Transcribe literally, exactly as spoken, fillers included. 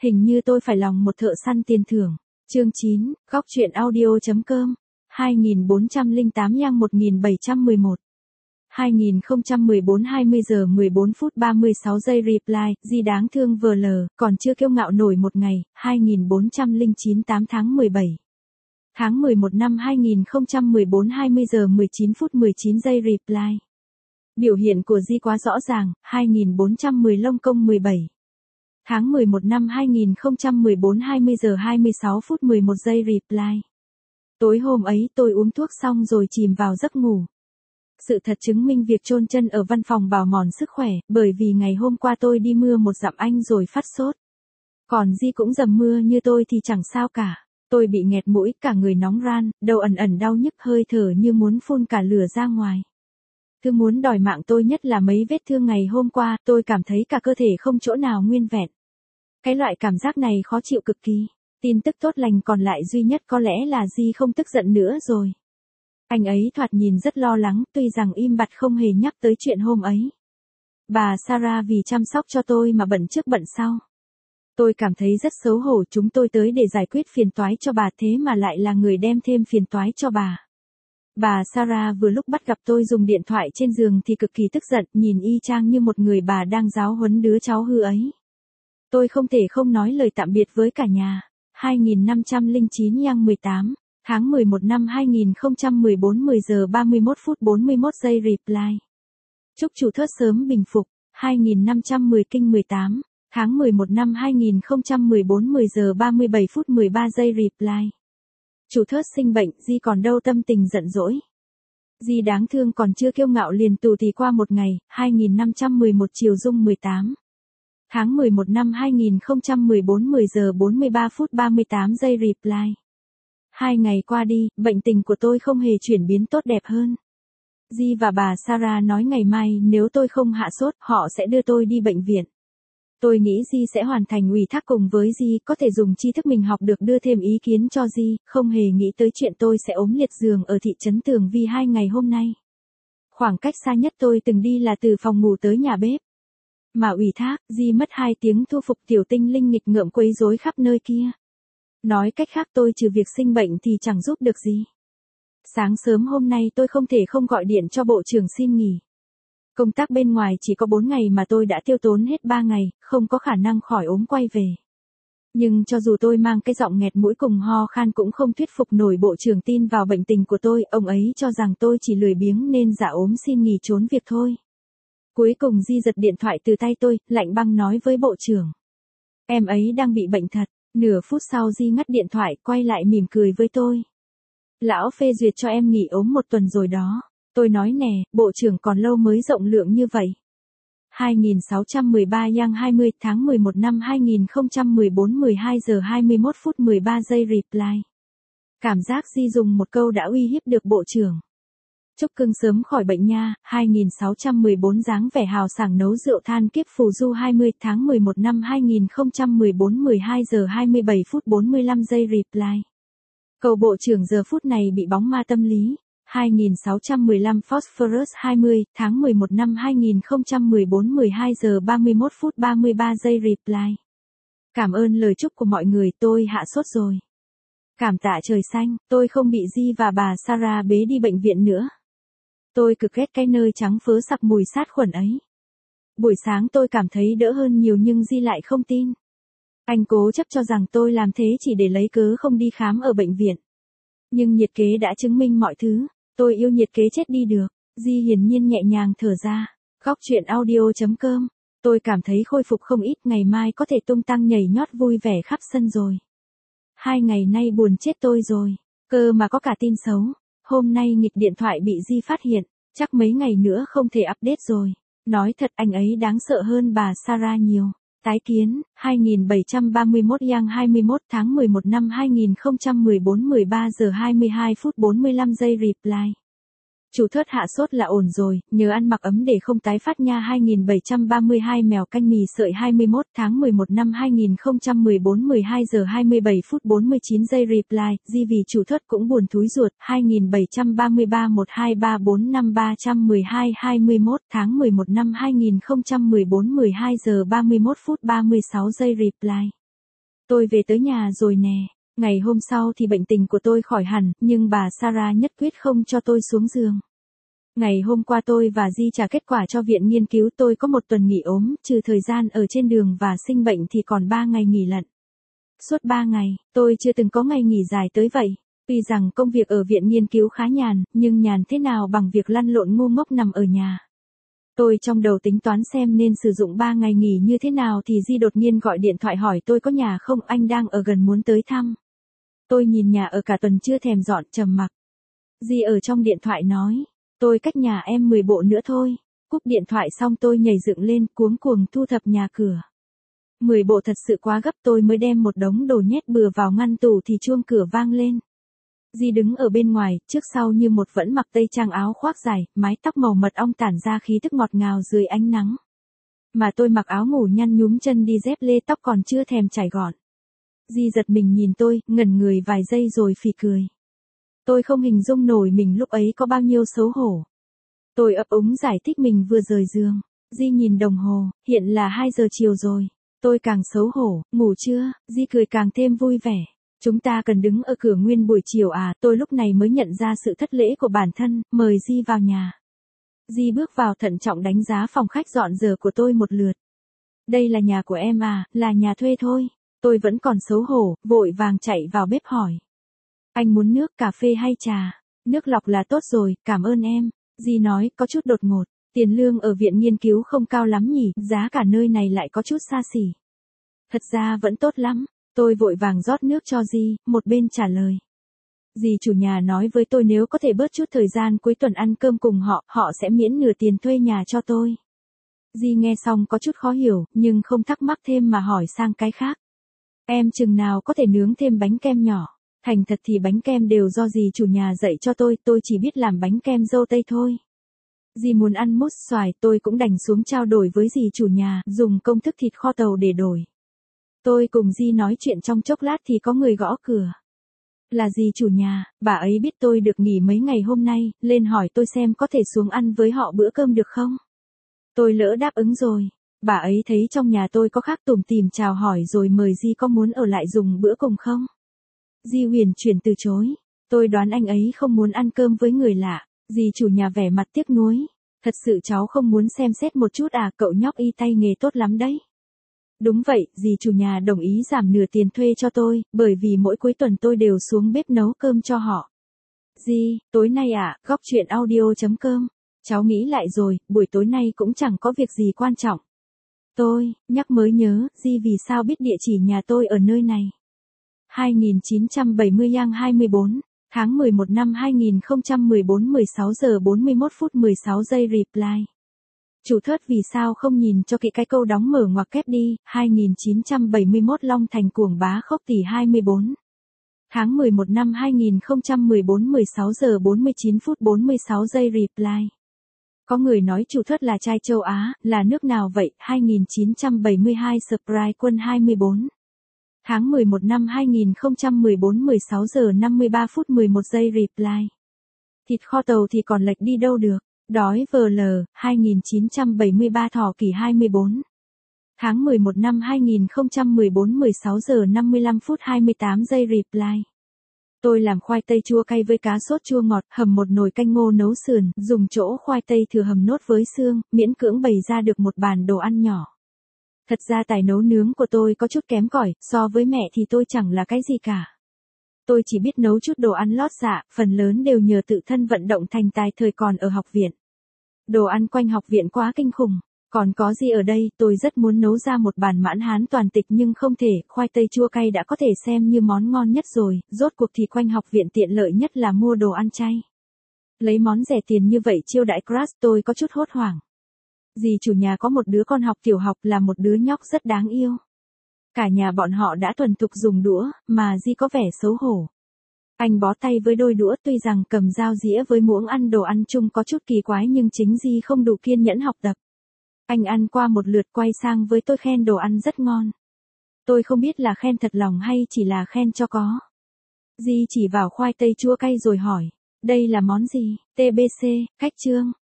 Hình như tôi phải lòng một thợ săn tiền thưởng. Chương chín, góc truyện audio.com, hai nghìn bốn trăm lẻ tám yang một nghìn bảy trăm mười một. hai nghìn không trăm mười bốn hai mươi giờ mười bốn phút ba mươi sáu giây reply, Di đáng thương vờ lờ, còn chưa kiêu ngạo nổi một ngày, hai nghìn bốn trăm lẻ chín tám tháng mười bảy. Tháng mười một năm hai nghìn không trăm mười bốn hai mươi giờ mười chín phút mười chín giây reply. Biểu hiện của Di quá rõ ràng, hai nghìn bốn trăm mười lông công mười bảy. Tháng mười một năm hai nghìn không trăm mười bốn hai mươi giờ hai mươi sáu phút mười một giây reply. Tối hôm ấy tôi uống thuốc xong rồi chìm vào giấc ngủ. Sự thật chứng minh việc chôn chân ở văn phòng bào mòn sức khỏe, bởi vì ngày hôm qua tôi đi mưa một dặm Anh rồi phát sốt. Còn Di cũng dầm mưa như tôi thì chẳng sao cả. Tôi bị nghẹt mũi, cả người nóng ran, đầu ẩn ẩn đau nhức, hơi thở như muốn phun cả lửa ra ngoài. Thứ muốn đòi mạng tôi nhất là mấy vết thương ngày hôm qua, tôi cảm thấy cả cơ thể không chỗ nào nguyên vẹn. Cái loại cảm giác này khó chịu cực kỳ. Tin tức tốt lành còn lại duy nhất có lẽ là Di không tức giận nữa rồi. Anh ấy thoạt nhìn rất lo lắng, tuy rằng im bặt không hề nhắc tới chuyện hôm ấy. Bà Sarah vì chăm sóc cho tôi mà bận trước bận sau. Tôi cảm thấy rất xấu hổ, chúng tôi tới để giải quyết phiền toái cho bà thế mà lại là người đem thêm phiền toái cho bà. Bà Sarah vừa lúc bắt gặp tôi dùng điện thoại trên giường thì cực kỳ tức giận, nhìn y chang như một người bà đang giáo huấn đứa cháu hư ấy. Tôi không thể không nói lời tạm biệt với cả nhà. hai nghìn năm trăm lẻ chín yang mười tám, tháng mười một năm hai nghìn không trăm mười bốn mười giờ ba mươi mốt phút bốn mươi mốt giây reply. Chúc chủ thớt sớm bình phục. hai nghìn năm trăm mười kinh mười tám, tháng mười một năm hai nghìn không trăm mười bốn mười giờ ba mươi bảy phút mười ba giây reply. Chủ thớt sinh bệnh, Di còn đâu tâm tình giận dỗi. Di đáng thương còn chưa kiêu ngạo liền tù tì qua một ngày, hai nghìn năm trăm mười một chiều dung mười tám. Tháng mười một năm hai nghìn không trăm mười bốn mười giờ bốn mươi ba phút ba mươi tám giây reply. Hai ngày qua đi, bệnh tình của tôi không hề chuyển biến tốt đẹp hơn. Di và bà Sarah nói ngày mai nếu tôi không hạ sốt, họ sẽ đưa tôi đi bệnh viện. Tôi nghĩ Di sẽ hoàn thành ủy thác cùng với Di, có thể dùng tri thức mình học được đưa thêm ý kiến cho Di, không hề nghĩ tới chuyện tôi sẽ ốm liệt giường ở thị trấn Tường Vi hai ngày hôm nay. Khoảng cách xa nhất tôi từng đi là từ phòng ngủ tới nhà bếp. Mà ủy thác, Di mất hai tiếng thu phục tiểu tinh linh nghịch ngợm quấy rối khắp nơi kia. Nói cách khác tôi trừ việc sinh bệnh thì chẳng giúp được gì. Sáng sớm hôm nay tôi không thể không gọi điện cho bộ trưởng xin nghỉ. Công tác bên ngoài chỉ có bốn ngày mà tôi đã tiêu tốn hết ba ngày, không có khả năng khỏi ốm quay về. Nhưng cho dù tôi mang cái giọng nghẹt mũi cùng ho khan cũng không thuyết phục nổi bộ trưởng tin vào bệnh tình của tôi, ông ấy cho rằng tôi chỉ lười biếng nên giả ốm xin nghỉ trốn việc thôi. Cuối cùng Di giật điện thoại từ tay tôi, lạnh băng nói với bộ trưởng. Em ấy đang bị bệnh thật. Nửa phút sau Di ngắt điện thoại, quay lại mỉm cười với tôi. Lão phê duyệt cho em nghỉ ốm một tuần rồi đó. Tôi nói nè, bộ trưởng còn lâu mới rộng lượng như vậy. hai nghìn sáu trăm mười ba yang hai mươi, tháng mười một năm hai nghìn không trăm mười bốn mười hai giờ hai mươi mốt phút mười ba giây reply. Cảm giác Di dùng một câu đã uy hiếp được bộ trưởng. Chúc cưng sớm khỏi bệnh nha. Hai nghìn sáu trăm mười bốn dáng vẻ hào sảng nấu rượu than kiếp phù du hai mươi, tháng mười một năm hai nghìn không trăm mười bốn mười hai giờ hai mươi bảy phút bốn mươi lăm giây reply. Cầu bộ trưởng giờ phút này bị bóng ma tâm lý. Hai nghìn sáu trăm mười lăm Phosphorus hai mươi, tháng mười một năm hai nghìn không trăm mười bốn mười hai giờ ba mươi mốt phút ba mươi ba giây reply. Cảm ơn lời chúc của mọi người, tôi hạ sốt rồi. Cảm tạ trời xanh, tôi không bị Di và bà Sarah bế đi bệnh viện nữa. Tôi cực ghét cái nơi trắng phớ sặc mùi sát khuẩn ấy. Buổi sáng tôi cảm thấy đỡ hơn nhiều nhưng Di lại không tin. Anh cố chấp cho rằng tôi làm thế chỉ để lấy cớ không đi khám ở bệnh viện. Nhưng nhiệt kế đã chứng minh mọi thứ. Tôi yêu nhiệt kế chết đi được. Di hiển nhiên nhẹ nhàng thở ra. Góc truyện audio.com. Tôi cảm thấy khôi phục không ít, ngày mai có thể tung tăng nhảy nhót vui vẻ khắp sân rồi. Hai ngày nay buồn chết tôi rồi. Cơ mà có cả tin xấu. Hôm nay nghịch điện thoại bị Di phát hiện, chắc mấy ngày nữa không thể update rồi. Nói thật anh ấy đáng sợ hơn bà Sarah nhiều. Tái kiến, hai nghìn bảy trăm ba mươi mốt yang hai mươi mốt, tháng mười một năm hai nghìn không trăm mười bốn mười ba giờ hai mươi hai phút bốn mươi lăm giây reply. Chủ thớt hạ sốt là ổn rồi, nhớ ăn mặc ấm để không tái phát nha. Hai nghìn bảy trăm ba mươi hai mèo canh mì sợi hai mươi mốt, tháng mười một năm hai nghìn không trăm mười bốn mười hai giờ hai mươi bảy phút bốn mươi chín giây reply. Di vì chủ thớt cũng buồn thúi ruột. Hai nghìn bảy trăm ba mươi ba một hai ba bốn năm ba trăm mười hai hai mươi mốt, tháng mười một năm hai nghìn không trăm mười bốn mười hai giờ ba mươi mốt phút ba mươi sáu giây reply. Tôi về tới nhà rồi nè. Ngày hôm sau thì bệnh tình của tôi khỏi hẳn, nhưng bà Sarah nhất quyết không cho tôi xuống giường. Ngày hôm qua tôi và Di trả kết quả cho viện nghiên cứu, tôi có một tuần nghỉ ốm, trừ thời gian ở trên đường và sinh bệnh thì còn ba ngày nghỉ lận. Suốt ba ngày, tôi chưa từng có ngày nghỉ dài tới vậy. Tuy rằng công việc ở viện nghiên cứu khá nhàn, nhưng nhàn thế nào bằng việc lăn lộn ngu ngốc nằm ở nhà. Tôi trong đầu tính toán xem nên sử dụng ba ngày nghỉ như thế nào thì Di đột nhiên gọi điện thoại hỏi tôi có nhà không, anh đang ở gần muốn tới thăm. Tôi nhìn nhà ở cả tuần chưa thèm dọn, trầm mặc. Di ở trong điện thoại nói, tôi cách nhà em mười bộ nữa thôi. Cúp điện thoại xong tôi nhảy dựng lên, cuống cuồng thu thập nhà cửa. mười bộ thật sự quá gấp, tôi mới đem một đống đồ nhét bừa vào ngăn tủ thì chuông cửa vang lên. Di đứng ở bên ngoài, trước sau như một, vẫn mặc tây trang áo khoác dài, mái tóc màu mật ong tản ra khí thức ngọt ngào dưới ánh nắng. Mà tôi mặc áo ngủ nhăn nhúm chân đi dép lê, tóc còn chưa thèm chải gọn. Di giật mình nhìn tôi, ngẩn người vài giây rồi phì cười. Tôi không hình dung nổi mình lúc ấy có bao nhiêu xấu hổ. Tôi ấp úng giải thích mình vừa rời giường. Di nhìn đồng hồ, hiện là hai giờ chiều rồi. Tôi càng xấu hổ, ngủ chưa? Di cười càng thêm vui vẻ. Chúng ta cần đứng ở cửa nguyên buổi chiều à? Tôi lúc này mới nhận ra sự thất lễ của bản thân, mời Di vào nhà. Di bước vào thận trọng đánh giá phòng khách dọn dở của tôi một lượt. Đây là nhà của em à? Là nhà thuê thôi. Tôi vẫn còn xấu hổ, vội vàng chạy vào bếp hỏi. Anh muốn nước, cà phê hay trà? Nước lọc là tốt rồi, cảm ơn em. Di nói, có chút đột ngột. Tiền lương ở viện nghiên cứu không cao lắm nhỉ, giá cả nơi này lại có chút xa xỉ. Thật ra vẫn tốt lắm. Tôi vội vàng rót nước cho Di, một bên trả lời. Dì chủ nhà nói với tôi nếu có thể bớt chút thời gian cuối tuần ăn cơm cùng họ, họ sẽ miễn nửa tiền thuê nhà cho tôi. Di nghe xong có chút khó hiểu, nhưng không thắc mắc thêm mà hỏi sang cái khác. Em chừng nào có thể nướng thêm bánh kem nhỏ? Thành thật thì bánh kem đều do dì chủ nhà dạy cho tôi, tôi chỉ biết làm bánh kem dâu tây thôi. Dì muốn ăn mousse xoài, tôi cũng đành xuống trao đổi với dì chủ nhà, dùng công thức thịt kho tàu để đổi. Tôi cùng Di nói chuyện trong chốc lát thì có người gõ cửa. Là dì chủ nhà, bà ấy biết tôi được nghỉ mấy ngày hôm nay, lên hỏi tôi xem có thể xuống ăn với họ bữa cơm được không. Tôi lỡ đáp ứng rồi. Bà ấy thấy trong nhà tôi có khác tủm tỉm chào hỏi rồi mời Di có muốn ở lại dùng bữa cùng không. Di huyền chuyển từ chối. Tôi đoán anh ấy không muốn ăn cơm với người lạ. Dì chủ nhà vẻ mặt tiếc nuối. Thật sự cháu không muốn xem xét một chút à, cậu nhóc y tay nghề tốt lắm đấy. Đúng vậy, dì chủ nhà đồng ý giảm nửa tiền thuê cho tôi, bởi vì mỗi cuối tuần tôi đều xuống bếp nấu cơm cho họ. Di, tối nay à, góc chuyện audio chấm com. Cháu nghĩ lại rồi, buổi tối nay cũng chẳng có việc gì quan trọng. Tôi, nhắc mới nhớ, Di vì sao biết địa chỉ nhà tôi ở nơi này. hai nghìn chín trăm bảy mươi Yang hai mươi bốn, tháng mười một năm hai nghìn không trăm mười bốn, mười sáu giờ bốn mươi mốt phút mười sáu giây reply. Chủ thớt vì sao không nhìn cho kỹ cái câu đóng mở ngoặc kép đi, hai nghìn chín trăm bảy mươi mốt Long Thành Cuồng Bá Khốc Tỷ hai mươi bốn. Tháng mười một năm hai nghìn không trăm mười bốn, mười sáu giờ bốn mươi chín phút bốn mươi sáu giây reply. Có người nói chủ thớt là trai châu Á, là nước nào vậy, hai nghìn chín trăm bảy mươi hai Sprite Quân hai mươi bốn. Tháng mười một năm hai nghìn không trăm mười bốn, mười sáu giờ năm mươi ba phút mười một giây reply. Thịt kho tàu thì còn lệch đi đâu được. Đói vờ lờ, hai nghìn chín trăm bảy mươi ba Thỏ Kỷ hai mươi bốn. Tháng mười một năm hai nghìn không trăm mười bốn, mười sáu giờ năm mươi lăm phút hai mươi tám giây reply. Tôi làm khoai tây chua cay với cá sốt chua ngọt, hầm một nồi canh ngô nấu sườn, dùng chỗ khoai tây thừa hầm nốt với xương, miễn cưỡng bày ra được một bàn đồ ăn nhỏ. Thật ra tài nấu nướng của tôi có chút kém cỏi, so với mẹ thì tôi chẳng là cái gì cả. Tôi chỉ biết nấu chút đồ ăn lót dạ, phần lớn đều nhờ tự thân vận động thành tài thời còn ở học viện. Đồ ăn quanh học viện quá kinh khủng. Còn có gì ở đây, tôi rất muốn nấu ra một bàn mãn hán toàn tịch nhưng không thể, khoai tây chua cay đã có thể xem như món ngon nhất rồi, rốt cuộc thì quanh học viện tiện lợi nhất là mua đồ ăn chay. Lấy món rẻ tiền như vậy chiêu đãi crush, tôi có chút hốt hoảng. Dì chủ nhà có một đứa con học tiểu học là một đứa nhóc rất đáng yêu. Cả nhà bọn họ đã thuần thục dùng đũa, mà Di có vẻ xấu hổ. Anh bó tay với đôi đũa, tuy rằng cầm dao dĩa với muỗng ăn đồ ăn chung có chút kỳ quái nhưng chính Di không đủ kiên nhẫn học tập. Anh ăn qua một lượt quay sang với tôi khen đồ ăn rất ngon. Tôi không biết là khen thật lòng hay chỉ là khen cho có. Di chỉ vào khoai tây chua cay rồi hỏi, đây là món gì? tê bê xê, khách trương.